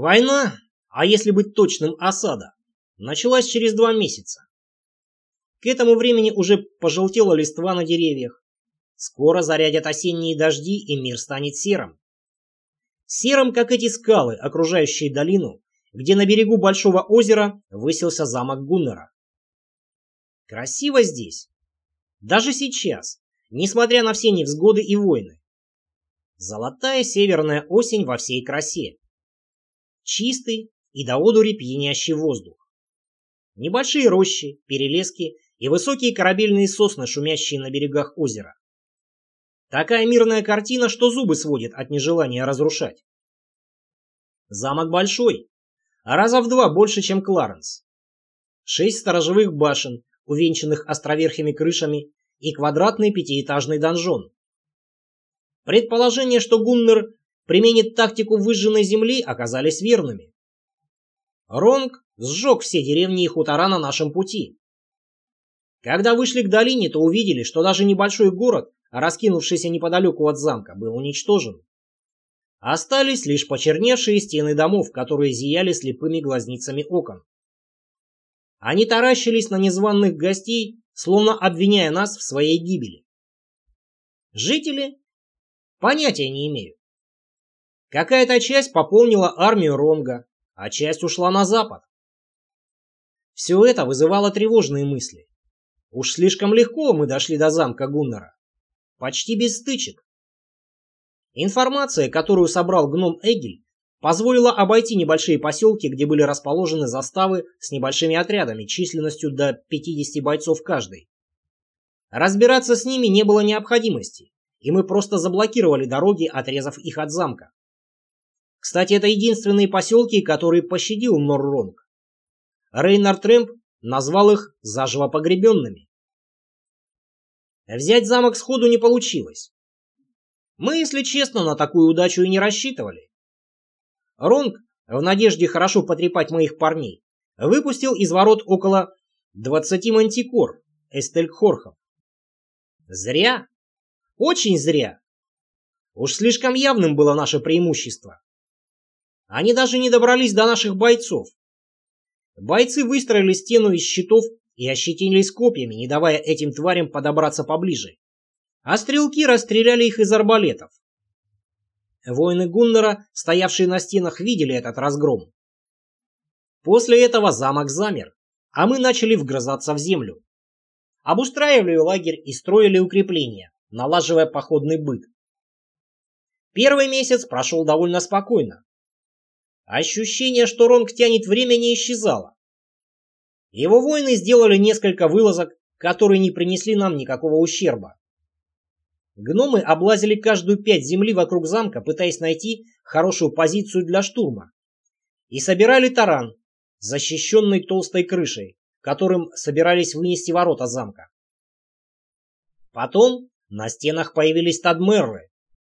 Война, а если быть точным, осада, началась через 2 месяца. К этому времени уже пожелтела листва на деревьях. Скоро зарядят осенние дожди, и мир станет серым. Серым, как эти скалы, окружающие долину, где на берегу большого озера высился замок Гуннера. Красиво здесь. Даже сейчас, несмотря на все невзгоды и войны. Золотая северная осень во всей красе. Чистый и до одури пьянящий воздух. Небольшие рощи, перелески и высокие корабельные сосны, шумящие на берегах озера. Такая мирная картина, что зубы сводит от нежелания разрушать. Замок большой, раза в 2 больше, чем Кларенс. 6 сторожевых башен, увенчанных островерхими крышами, и квадратный 5-этажный донжон. Предположения, что Гуннер применит тактику выжженной земли, оказались верными. Ронг сжег все деревни и хутора на нашем пути. Когда вышли к долине, то увидели, что даже небольшой город, раскинувшийся неподалеку от замка, был уничтожен. Остались лишь почерневшие стены домов, которые зияли слепыми глазницами окон. Они таращились на незваных гостей, словно обвиняя нас в своей гибели. Жители? Понятия не имею. Какая-то часть пополнила армию Ронга, а часть ушла на запад. Все это вызывало тревожные мысли. Уж слишком легко мы дошли до замка Гуннера. Почти без стычек. Информация, которую собрал гном Эгель, позволила обойти небольшие поселки, где были расположены заставы с небольшими отрядами численностью до 50 бойцов каждый. Разбираться с ними не было необходимости, и мы просто заблокировали дороги, отрезав их от замка. Кстати, это единственные поселки, которые пощадил Норронг. Рейнар Трэмп назвал их заживо погребенными. Взять замок сходу не получилось. Мы, если честно, на такую удачу и не рассчитывали. Ронг, в надежде хорошо потрепать моих парней, выпустил из ворот около 20 мантикор эстельхорхов. Зря. Очень зря. Уж слишком явным было наше преимущество. Они даже не добрались до наших бойцов. Бойцы выстроили стену из щитов и ощетинились копьями, не давая этим тварям подобраться поближе. А стрелки расстреляли их из арбалетов. Воины Гуннера, стоявшие на стенах, видели этот разгром. После этого замок замер, а мы начали вгрызаться в землю. Обустраивали лагерь и строили укрепления, налаживая походный быт. Первый месяц прошел довольно спокойно. Ощущение, что Ронг тянет время, не исчезало. Его воины сделали несколько вылазок, которые не принесли нам никакого ущерба. Гномы облазили каждую 5 земли вокруг замка, пытаясь найти хорошую позицию для штурма. И собирали таран, защищенный толстой крышей, которым собирались вынести ворота замка. Потом на стенах появились тадмерры.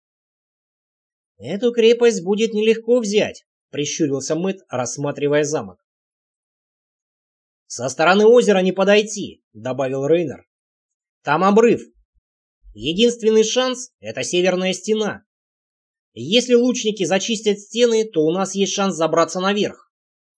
«Эту крепость будет нелегко взять», — прищурился Мэтт, рассматривая замок. «Со стороны озера не подойти», — добавил Рейнер. «Там обрыв. Единственный шанс — это северная стена. Если лучники зачистят стены, то у нас есть шанс забраться наверх».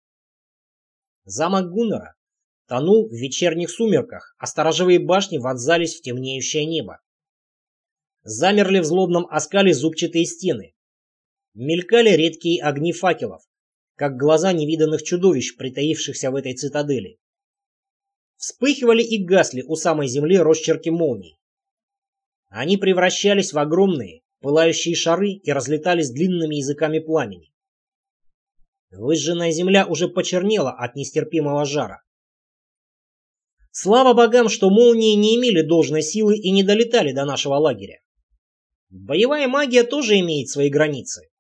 Замок Гуннера тонул в вечерних сумерках, а сторожевые башни вонзались в темнеющее небо. Замерли в злобном оскале зубчатые стены. Мелькали редкие огни факелов, как глаза невиданных чудовищ, притаившихся в этой цитадели. Вспыхивали и гасли у самой земли росчерки молний. Они превращались в огромные, пылающие шары и разлетались длинными языками пламени. Выжженная земля уже почернела от нестерпимого жара. Слава богам, что молнии не имели должной силы и не долетали до нашего лагеря. Боевая магия тоже имеет свои границы.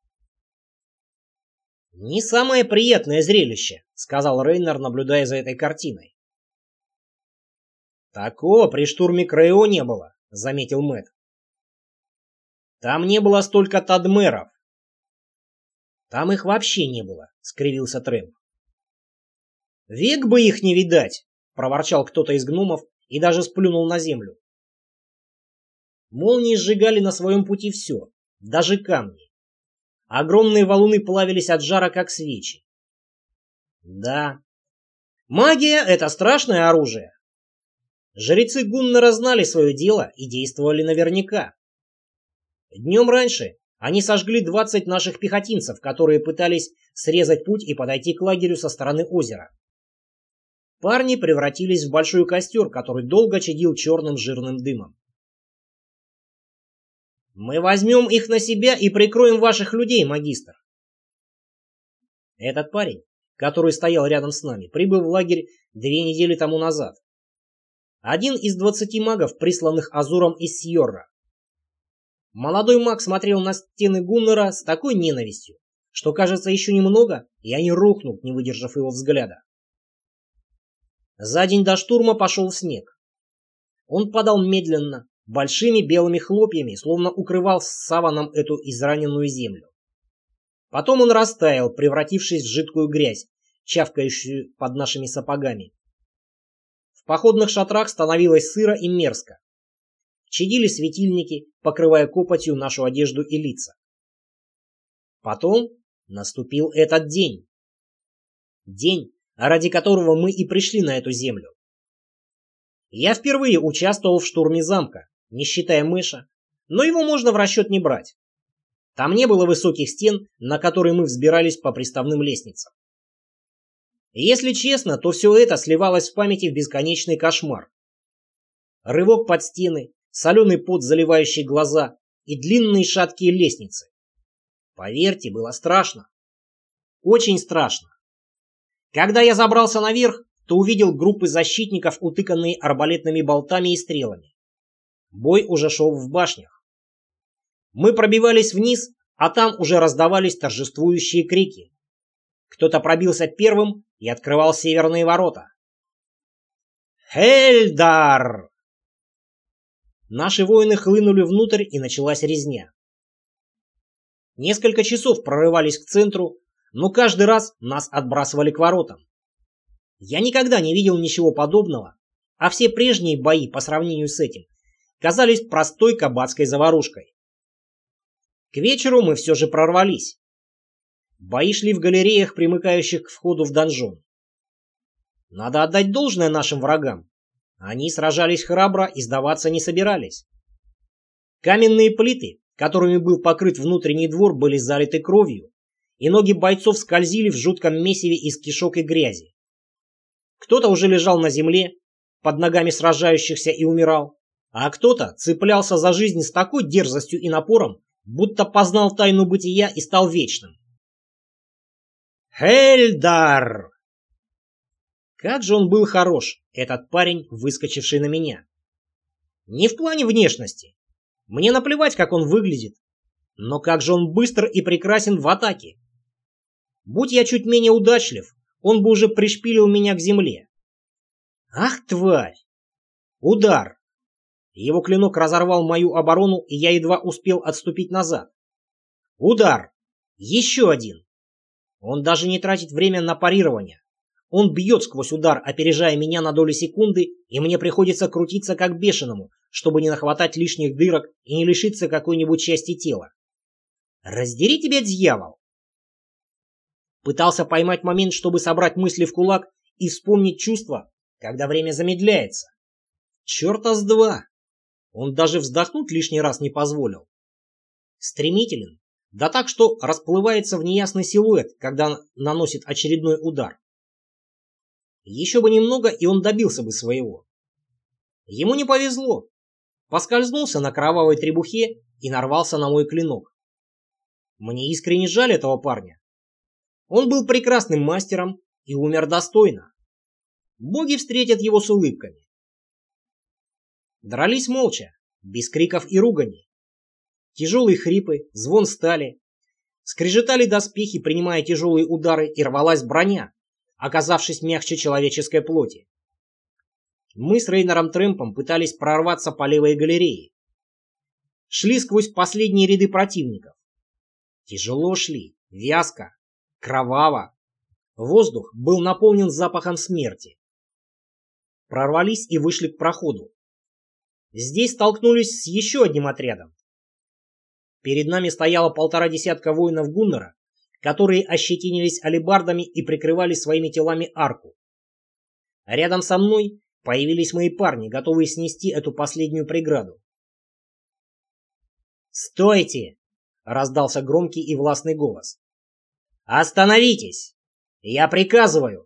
«Не самое приятное зрелище», — сказал Рейнер, наблюдая за этой картиной. «Такого при штурме Крэйо не было», — заметил Мэтт. «Там не было столько тадмеров». «Там их вообще не было», — скривился Трэмп. «Век бы их не видать», — проворчал кто-то из гномов и даже сплюнул на землю. Молнии сжигали на своем пути все, даже камни. Огромные валуны плавились от жара, как свечи. Да, магия — это страшное оружие. Жрецы Гуннера знали свое дело и действовали наверняка. Днем раньше они сожгли 20 наших пехотинцев, которые пытались срезать путь и подойти к лагерю со стороны озера. Парни превратились в большой костер, который долго чадил черным жирным дымом. «Мы возьмем их на себя и прикроем ваших людей, магистр». Этот парень, который стоял рядом с нами, прибыл в лагерь 2 недели тому назад. Один из 20 магов, присланных Азуром из Сьорра. Молодой маг смотрел на стены Гуннера с такой ненавистью, что, кажется, еще немного, и они рухнут, не выдержав его взгляда. За день до штурма пошел снег. Он падал медленно, большими белыми хлопьями, словно укрывал саваном эту израненную землю. Потом он растаял, превратившись в жидкую грязь, чавкающую под нашими сапогами. В походных шатрах становилось сыро и мерзко. Чадили светильники, покрывая копотью нашу одежду и лица. Потом наступил этот день. День, ради которого мы и пришли на эту землю. Я впервые участвовал в штурме замка, не считая Мэша, но его можно в расчет не брать. Там не было высоких стен, на которые мы взбирались по приставным лестницам. Если честно, то все это сливалось в памяти в бесконечный кошмар. Рывок под стены, соленый пот, заливающий глаза, и длинные шаткие лестницы. Поверьте, было страшно. Очень страшно. Когда я забрался наверх, то увидел группы защитников, утыканные арбалетными болтами и стрелами. Бой уже шел в башнях. Мы пробивались вниз, а там уже раздавались торжествующие крики. Кто-то пробился первым и открывал северные ворота. «Хельдар!» Наши воины хлынули внутрь, и началась резня. Несколько часов прорывались к центру, но каждый раз нас отбрасывали к воротам. Я никогда не видел ничего подобного, а все прежние бои по сравнению с этим казались простой кабацкой заварушкой. К вечеру мы все же прорвались. Бои шли в галереях, примыкающих к входу в донжон. Надо отдать должное нашим врагам. Они сражались храбро и сдаваться не собирались. Каменные плиты, которыми был покрыт внутренний двор, были залиты кровью, и ноги бойцов скользили в жутком месиве из кишок и грязи. Кто-то уже лежал на земле, под ногами сражающихся, и умирал, а кто-то цеплялся за жизнь с такой дерзостью и напором, будто познал тайну бытия и стал вечным. Хельдар! Как же он был хорош, этот парень, выскочивший на меня. Не в плане внешности. Мне наплевать, как он выглядит. Но как же он быстр и прекрасен в атаке. Будь я чуть менее удачлив, он бы уже пришпилил меня к земле. Ах, тварь! Удар! Его клинок разорвал мою оборону, и я едва успел отступить назад. Удар! Еще один! Он даже не тратит время на парирование. Он бьет сквозь удар, опережая меня на долю секунды, и мне приходится крутиться как бешеному, чтобы не нахватать лишних дырок и не лишиться какой-нибудь части тела. Раздери тебя, дьявол! Пытался поймать момент, чтобы собрать мысли в кулак и вспомнить чувства, когда время замедляется. Черта с два! Он даже вздохнуть лишний раз не позволил. Стремителен, да так, что расплывается в неясный силуэт, когда наносит очередной удар. Еще бы немного, и он добился бы своего. Ему не повезло. Поскользнулся на кровавой требухе и нарвался на мой клинок. Мне искренне жаль этого парня. Он был прекрасным мастером и умер достойно. Боги встретят его с улыбками. Дрались молча, без криков и ругани. Тяжелые хрипы, звон стали. Скрежетали доспехи, принимая тяжелые удары, и рвалась броня, оказавшись мягче человеческой плоти. Мы с Рейнером Трэмпом пытались прорваться по левой галерее. Шли сквозь последние ряды противников. Тяжело шли, вязко, кроваво. Воздух был наполнен запахом смерти. Прорвались и вышли к проходу. Здесь столкнулись с еще одним отрядом. Перед нами стояло 1,5 десятка воинов Гуннера, которые ощетинились алебардами и прикрывали своими телами арку. Рядом со мной появились мои парни, готовые снести эту последнюю преграду. «Стойте!» — раздался громкий и властный голос. «Остановитесь! Я приказываю!»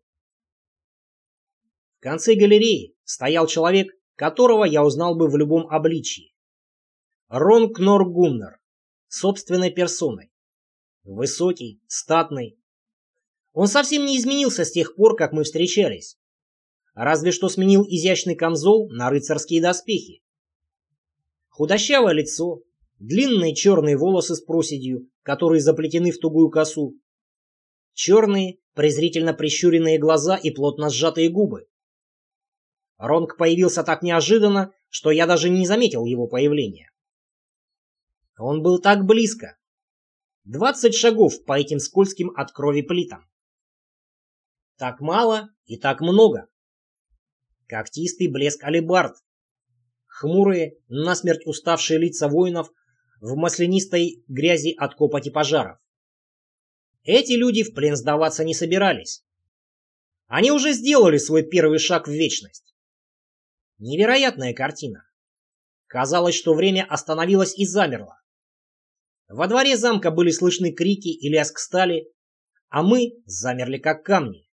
В конце галереи стоял человек, которого я узнал бы в любом обличии. Ронг Нор Гуннер, собственной персоной. Высокий, статный. Он совсем не изменился с тех пор, как мы встречались. Разве что сменил изящный камзол на рыцарские доспехи. Худощавое лицо, длинные черные волосы с проседью, которые заплетены в тугую косу. Черные, презрительно прищуренные глаза и плотно сжатые губы. Ронг появился так неожиданно, что я даже не заметил его появления. Он был так близко. 20 шагов по этим скользким от крови плитам. Так мало и так много. Когтистый блеск алебард. Хмурые, насмерть уставшие лица воинов в маслянистой грязи от копоти пожаров. Эти люди в плен сдаваться не собирались. Они уже сделали свой первый шаг в вечность. Невероятная картина. Казалось, что время остановилось и замерло. Во дворе замка были слышны крики и лязг стали, а мы замерли как камни.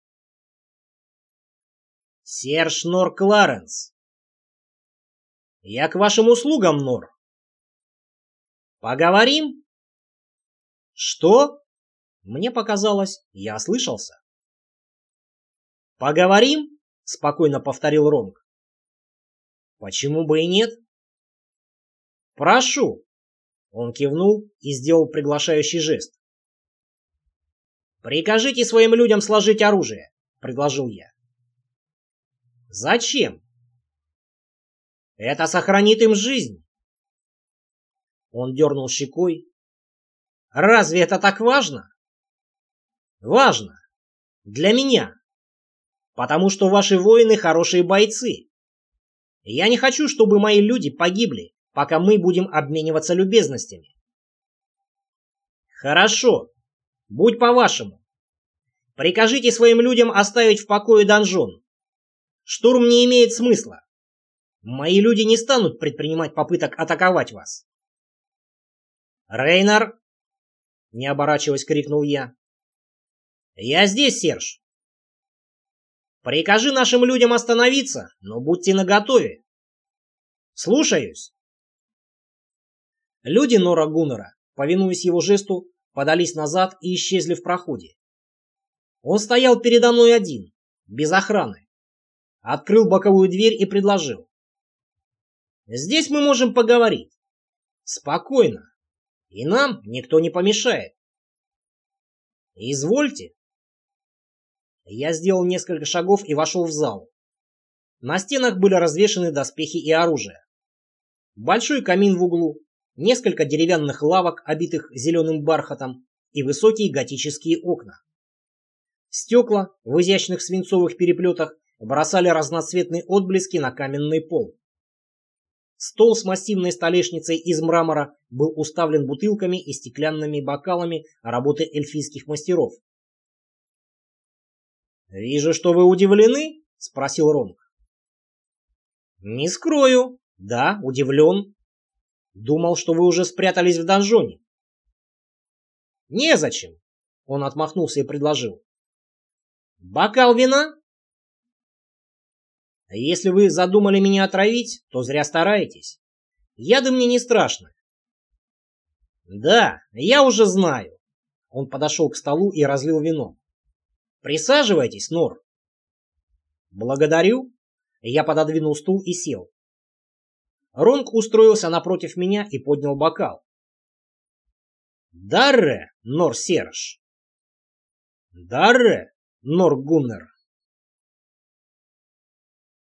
«Серж Нор Кларенс!» «Я к вашим услугам, Нор!» «Поговорим?» «Что?» Мне показалось, я ослышался. «Поговорим?» — спокойно повторил Ронг. «Почему бы и нет?» «Прошу!» Он кивнул и сделал приглашающий жест. «Прикажите своим людям сложить оружие», — предложил я. «Зачем?» «Это сохранит им жизнь». Он дернул щекой. «Разве это так важно?» «Важно. Для меня. Потому что ваши воины хорошие бойцы. Я не хочу, чтобы мои люди погибли, пока мы будем обмениваться любезностями». «Хорошо. Будь по-вашему. Прикажите своим людям оставить в покое донжон. Штурм не имеет смысла. Мои люди не станут предпринимать попыток атаковать вас». «Рейнар!» — не оборачиваясь, крикнул я. «Я здесь, Серж. Прикажи нашим людям остановиться, но будьте наготове». «Слушаюсь». Люди Нора Гуннера, повинуясь его жесту, подались назад и исчезли в проходе. Он стоял передо мной один, без охраны. Открыл боковую дверь и предложил. «Здесь мы можем поговорить. Спокойно. И нам никто не помешает». «Извольте». Я сделал несколько шагов и вошел в зал. На стенах были развешаны доспехи и оружие. Большой камин в углу, несколько деревянных лавок, обитых зеленым бархатом, и высокие готические окна. Стекла в изящных свинцовых переплетах бросали разноцветные отблески на каменный пол. Стол с массивной столешницей из мрамора был уставлен бутылками и стеклянными бокалами работы эльфийских мастеров. «Вижу, что вы удивлены?» — спросил Ронг. «Не скрою. Да, удивлен. Думал, что вы уже спрятались в донжоне». «Незачем», — он отмахнулся и предложил. «Бокал вина?» «Если вы задумали меня отравить, то зря стараетесь. Яды мне не страшны». «Да, я уже знаю». Он подошел к столу и разлил вино. «Присаживайтесь, Нор». «Благодарю». Я пододвинул стул и сел. Ронг устроился напротив меня и поднял бокал. «Дарре, Нор Серж». «Дарре, Нор Гуннер».